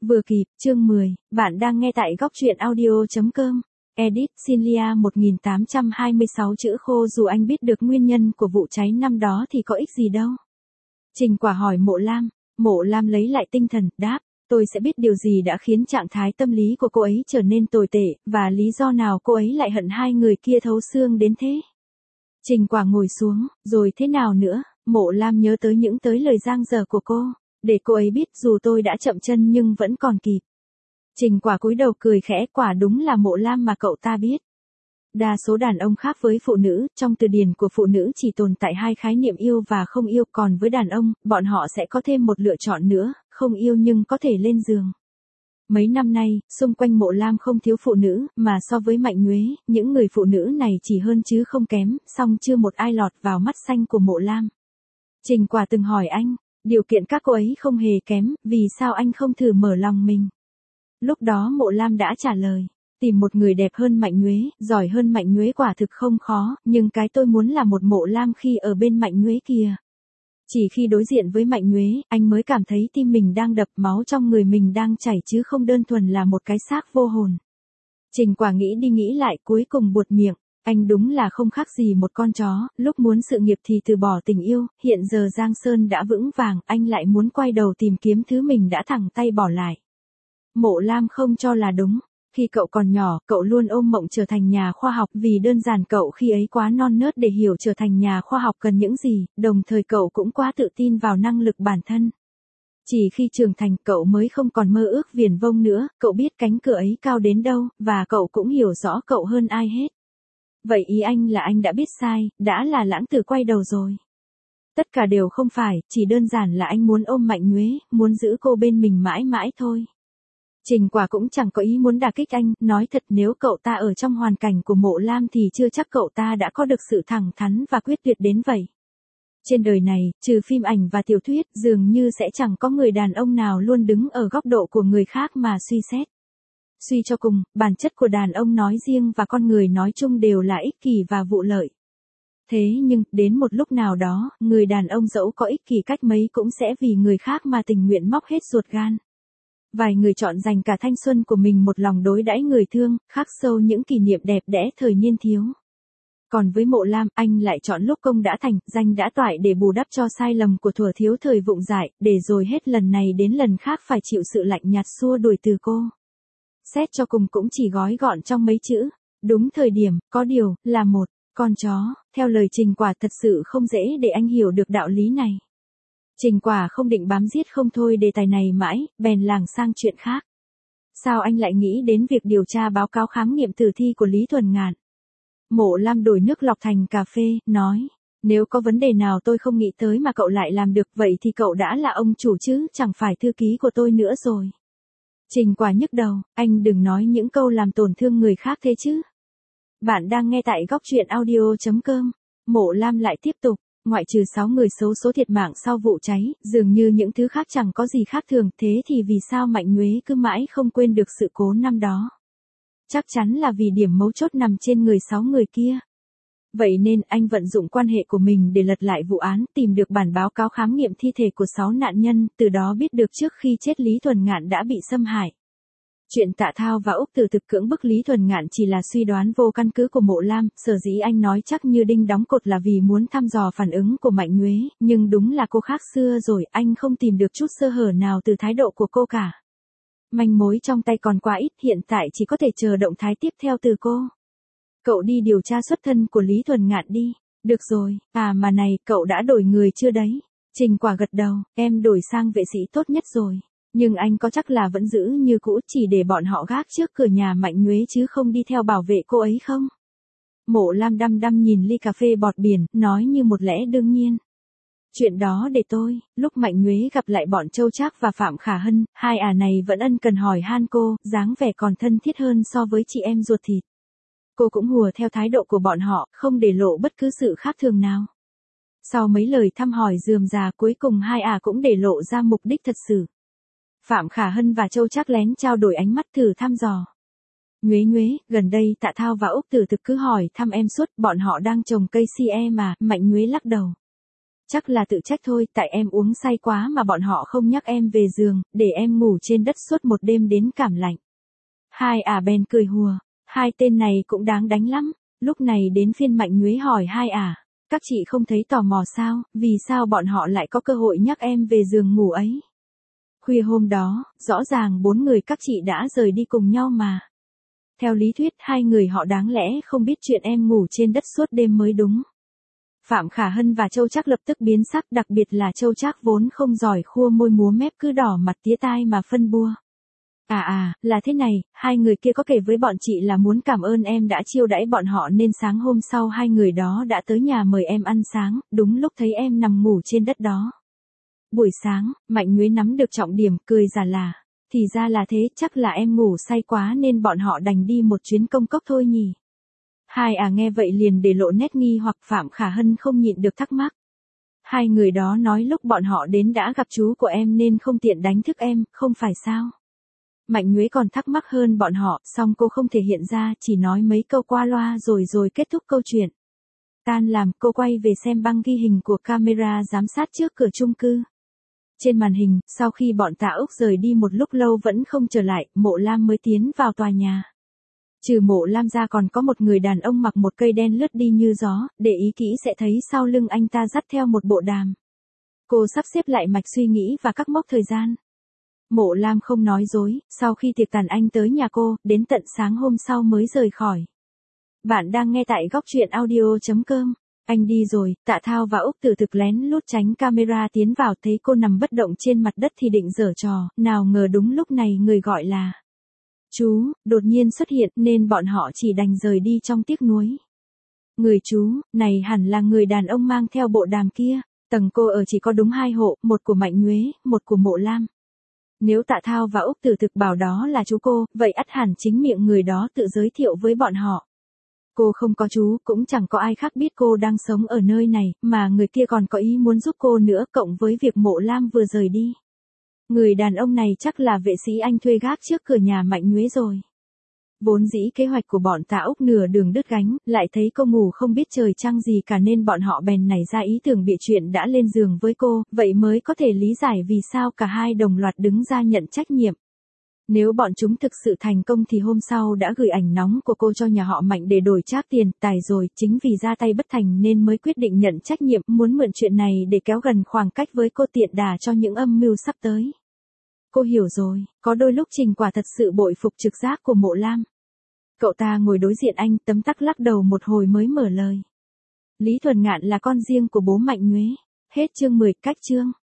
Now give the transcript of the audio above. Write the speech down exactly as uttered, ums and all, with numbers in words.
Vừa kịp, chương mười, bạn đang nghe tại góc truyện audio.com. Edit, Sinlia một nghìn tám trăm hai mươi sáu chữ khô dù anh biết được nguyên nhân của vụ cháy năm đó thì có ích gì đâu. Trình Quả hỏi Mộ Lam, Mộ Lam lấy lại tinh thần, đáp, tôi sẽ biết điều gì đã khiến trạng thái tâm lý của cô ấy trở nên tồi tệ, và lý do nào cô ấy lại hận hai người kia thấu xương đến thế. Trình Quả ngồi xuống, rồi thế nào nữa, Mộ Lam nhớ tới những tới lời giang dở của cô. Để cô ấy biết dù tôi đã chậm chân nhưng vẫn còn kịp. Trình Quả cúi đầu cười khẽ, quả đúng là Mộ Lam mà cậu ta biết. Đa số đàn ông khác với phụ nữ, trong từ điển của phụ nữ chỉ tồn tại hai khái niệm yêu và không yêu, còn với đàn ông, bọn họ sẽ có thêm một lựa chọn nữa, không yêu nhưng có thể lên giường. Mấy năm nay, xung quanh Mộ Lam không thiếu phụ nữ, mà so với Mạnh Nhuế, những người phụ nữ này chỉ hơn chứ không kém, song chưa một ai lọt vào mắt xanh của Mộ Lam. Trình Quả từng hỏi anh, điều kiện các cô ấy không hề kém, vì sao anh không thử mở lòng mình? Lúc đó Mộ Lam đã trả lời, tìm một người đẹp hơn Mạnh Nhuế, giỏi hơn Mạnh Nhuế quả thực không khó, nhưng cái tôi muốn là một Mộ Lam khi ở bên Mạnh Nhuế kìa. Chỉ khi đối diện với Mạnh Nhuế, anh mới cảm thấy tim mình đang đập, máu trong người mình đang chảy chứ không đơn thuần là một cái xác vô hồn. Trình Quả nghĩ đi nghĩ lại cuối cùng buột miệng. Anh đúng là không khác gì một con chó, lúc muốn sự nghiệp thì từ bỏ tình yêu, hiện giờ Giang Sơn đã vững vàng, anh lại muốn quay đầu tìm kiếm thứ mình đã thẳng tay bỏ lại. Mộ Lam không cho là đúng. Khi cậu còn nhỏ, cậu luôn ôm mộng trở thành nhà khoa học vì đơn giản cậu khi ấy quá non nớt để hiểu trở thành nhà khoa học cần những gì, đồng thời cậu cũng quá tự tin vào năng lực bản thân. Chỉ khi trưởng thành cậu mới không còn mơ ước viển vông nữa, cậu biết cánh cửa ấy cao đến đâu, và cậu cũng hiểu rõ cậu hơn ai hết. Vậy ý anh là anh đã biết sai, đã là lãng tử quay đầu rồi. Tất cả đều không phải, chỉ đơn giản là anh muốn ôm Mạnh Nhuế, muốn giữ cô bên mình mãi mãi thôi. Trình Quả cũng chẳng có ý muốn đả kích anh, nói thật nếu cậu ta ở trong hoàn cảnh của Mộ Lam thì chưa chắc cậu ta đã có được sự thẳng thắn và quyết tuyệt đến vậy. Trên đời này, trừ phim ảnh và tiểu thuyết, dường như sẽ chẳng có người đàn ông nào luôn đứng ở góc độ của người khác mà suy xét. Suy cho cùng, bản chất của đàn ông nói riêng và con người nói chung đều là ích kỷ và vụ lợi. Thế nhưng, đến một lúc nào đó, người đàn ông dẫu có ích kỷ cách mấy cũng sẽ vì người khác mà tình nguyện móc hết ruột gan. Vài người chọn dành cả thanh xuân của mình một lòng đối đãi người thương, khắc sâu những kỷ niệm đẹp đẽ thời niên thiếu. Còn với Mộ Lam, anh lại chọn lúc công đã thành, danh đã toại để bù đắp cho sai lầm của thuở thiếu thời vụng dại, để rồi hết lần này đến lần khác phải chịu sự lạnh nhạt xua đuổi từ cô. Xét cho cùng cũng chỉ gói gọn trong mấy chữ, đúng thời điểm, có điều, là một, con chó, theo lời Trình Quả thật sự không dễ để anh hiểu được đạo lý này. Trình Quả không định bám giết không thôi đề tài này mãi, bèn lảng sang chuyện khác. Sao anh lại nghĩ đến việc điều tra báo cáo khám nghiệm tử thi của Lý Thuần Ngạn? Mộ Lam đổi nước lọc thành cà phê, nói, nếu có vấn đề nào tôi không nghĩ tới mà cậu lại làm được vậy thì cậu đã là ông chủ chứ, chẳng phải thư ký của tôi nữa rồi. Trình Quả nhức đầu, anh đừng nói những câu làm tổn thương người khác thế chứ. Bạn đang nghe tại góc truyện audio.com. Mộ Lam lại tiếp tục, ngoại trừ sáu người xấu số thiệt mạng sau vụ cháy, dường như những thứ khác chẳng có gì khác thường, thế thì vì sao Mạnh Nhuế cứ mãi không quên được sự cố năm đó? Chắc chắn là vì điểm mấu chốt nằm trên người sáu người kia. Vậy nên anh vận dụng quan hệ của mình để lật lại vụ án, tìm được bản báo cáo khám nghiệm thi thể của sáu nạn nhân, từ đó biết được trước khi chết Lý Thuần Ngạn đã bị xâm hại. Chuyện Tạ Thao và Úc Từ thực cưỡng bức Lý Thuần Ngạn chỉ là suy đoán vô căn cứ của Mộ Lam, sở dĩ anh nói chắc như đinh đóng cột là vì muốn thăm dò phản ứng của Mạnh Nhuế, nhưng đúng là cô khác xưa rồi, anh không tìm được chút sơ hở nào từ thái độ của cô cả. Manh mối trong tay còn quá ít, hiện tại chỉ có thể chờ động thái tiếp theo từ cô. Cậu đi điều tra xuất thân của Lý Thuần Ngạn đi. Được rồi, à mà này, cậu đã đổi người chưa đấy? Trình Quả gật đầu, em đổi sang vệ sĩ tốt nhất rồi. Nhưng anh có chắc là vẫn giữ như cũ, chỉ để bọn họ gác trước cửa nhà Mạnh Nhuế chứ không đi theo bảo vệ cô ấy không? Mộ Lam đăm đăm nhìn ly cà phê bọt biển, nói như một lẽ đương nhiên. Chuyện đó để tôi, lúc Mạnh Nhuế gặp lại bọn Châu Trác và Phạm Khả Hân, hai ả này vẫn ân cần hỏi han cô, dáng vẻ còn thân thiết hơn so với chị em ruột thịt. Cô cũng hùa theo thái độ của bọn họ, không để lộ bất cứ sự khác thường nào. Sau mấy lời thăm hỏi rườm rà cuối cùng hai ả cũng để lộ ra mục đích thật sự. Phạm Khả Hân và Châu Trác lén trao đổi ánh mắt thử thăm dò. Nhuế Nhuế, gần đây Tạ Thao và Úc Từ thực cứ hỏi thăm em suốt, bọn họ đang trồng cây si e mà, Mạnh Nhuế lắc đầu. chắc là tự trách thôi, tại em uống say quá mà bọn họ không nhắc em về giường, để em ngủ trên đất suốt một đêm đến cảm lạnh. Hai ả bèn cười hùa, hai tên này cũng đáng đánh lắm. Lúc này đến phiên Mạnh Nhuế hỏi hai ả, các chị không thấy tò mò sao, vì sao bọn họ lại có cơ hội nhắc em về giường ngủ ấy? Khuya hôm đó, rõ ràng bốn người các chị đã rời đi cùng nhau mà. Theo lý thuyết hai người họ đáng lẽ không biết chuyện em ngủ trên đất suốt đêm mới đúng. Phạm Khả Hân và Châu Trác lập tức biến sắc, đặc biệt là Châu Trác vốn không giỏi khua môi múa mép cứ đỏ mặt tía tai mà phân bua. À à, là thế này, hai người kia có kể với bọn chị là muốn cảm ơn em đã chiêu đãi bọn họ nên sáng hôm sau hai người đó đã tới nhà mời em ăn sáng, đúng lúc thấy em nằm ngủ trên đất đó. Buổi sáng, Mạnh Nhuế nắm được trọng điểm, cười giả là, thì ra là thế, chắc là em ngủ say quá nên bọn họ đành đi một chuyến công cốc thôi nhỉ. Hai à nghe vậy liền để lộ nét nghi hoặc. Phạm Khả Hân không nhịn được thắc mắc. Hai người đó nói lúc bọn họ đến đã gặp chú của em nên không tiện đánh thức em, không phải sao? Mạnh Nhuế còn thắc mắc hơn bọn họ, song cô không thể hiện ra, chỉ nói mấy câu qua loa rồi rồi kết thúc câu chuyện. Tan làm, cô quay về xem băng ghi hình của camera giám sát trước cửa chung cư. Trên màn hình, sau khi bọn Tạ Úc rời đi một lúc lâu vẫn không trở lại, Mộ Lam mới tiến vào tòa nhà. Trừ Mộ Lam ra còn có một người đàn ông mặc một cây đen lướt đi như gió, để ý kỹ sẽ thấy sau lưng anh ta dắt theo một bộ đàm. Cô sắp xếp lại mạch suy nghĩ và các mốc thời gian. Mộ Lam không nói dối, sau khi tiệc tàn anh tới nhà cô, đến tận sáng hôm sau mới rời khỏi. Bạn đang nghe tại góc truyện audio chấm com. Anh đi rồi, Tạ Thao và Úc Tử Thực lén lút tránh camera tiến vào, thấy cô nằm bất động trên mặt đất thì định giở trò, nào ngờ đúng lúc này người gọi là chú, đột nhiên xuất hiện nên bọn họ chỉ đành rời đi trong tiếc nuối. Người chú, này hẳn là người đàn ông mang theo bộ đàm kia, tầng cô ở chỉ có đúng hai hộ, một của Mạnh Nhuế, một của Mộ Lam. Nếu Tạ Thao và Úc Tử Thực bảo đó là chú cô, vậy ắt hẳn chính miệng người đó tự giới thiệu với bọn họ. Cô không có chú, cũng chẳng có ai khác biết cô đang sống ở nơi này, mà người kia còn có ý muốn giúp cô nữa, cộng với việc Mộ Lam vừa rời đi. Người đàn ông này chắc là vệ sĩ anh thuê gác trước cửa nhà Mạnh Nhuế rồi. Vốn dĩ kế hoạch của bọn Tạ Úc nửa đường đứt gánh, lại thấy cô ngủ không biết trời trăng gì cả nên bọn họ bèn nảy ra ý tưởng bịa chuyện đã lên giường với cô, vậy mới có thể lý giải vì sao cả hai đồng loạt đứng ra nhận trách nhiệm. Nếu bọn chúng thực sự thành công thì hôm sau đã gửi ảnh nóng của cô cho nhà họ Mạnh để đổi trác tiền tài rồi, chính vì ra tay bất thành nên mới quyết định nhận trách nhiệm, muốn mượn chuyện này để kéo gần khoảng cách với cô tiện đà cho những âm mưu sắp tới. Cô hiểu rồi, có đôi lúc Trình quả thật sự bội phục trực giác của Mộ Lam. Cậu ta ngồi đối diện anh, tấm tắc lắc đầu một hồi mới mở lời. Lý Thuần Ngạn là con riêng của bố Mạnh Nhuế. Hết chương mười, cách chương.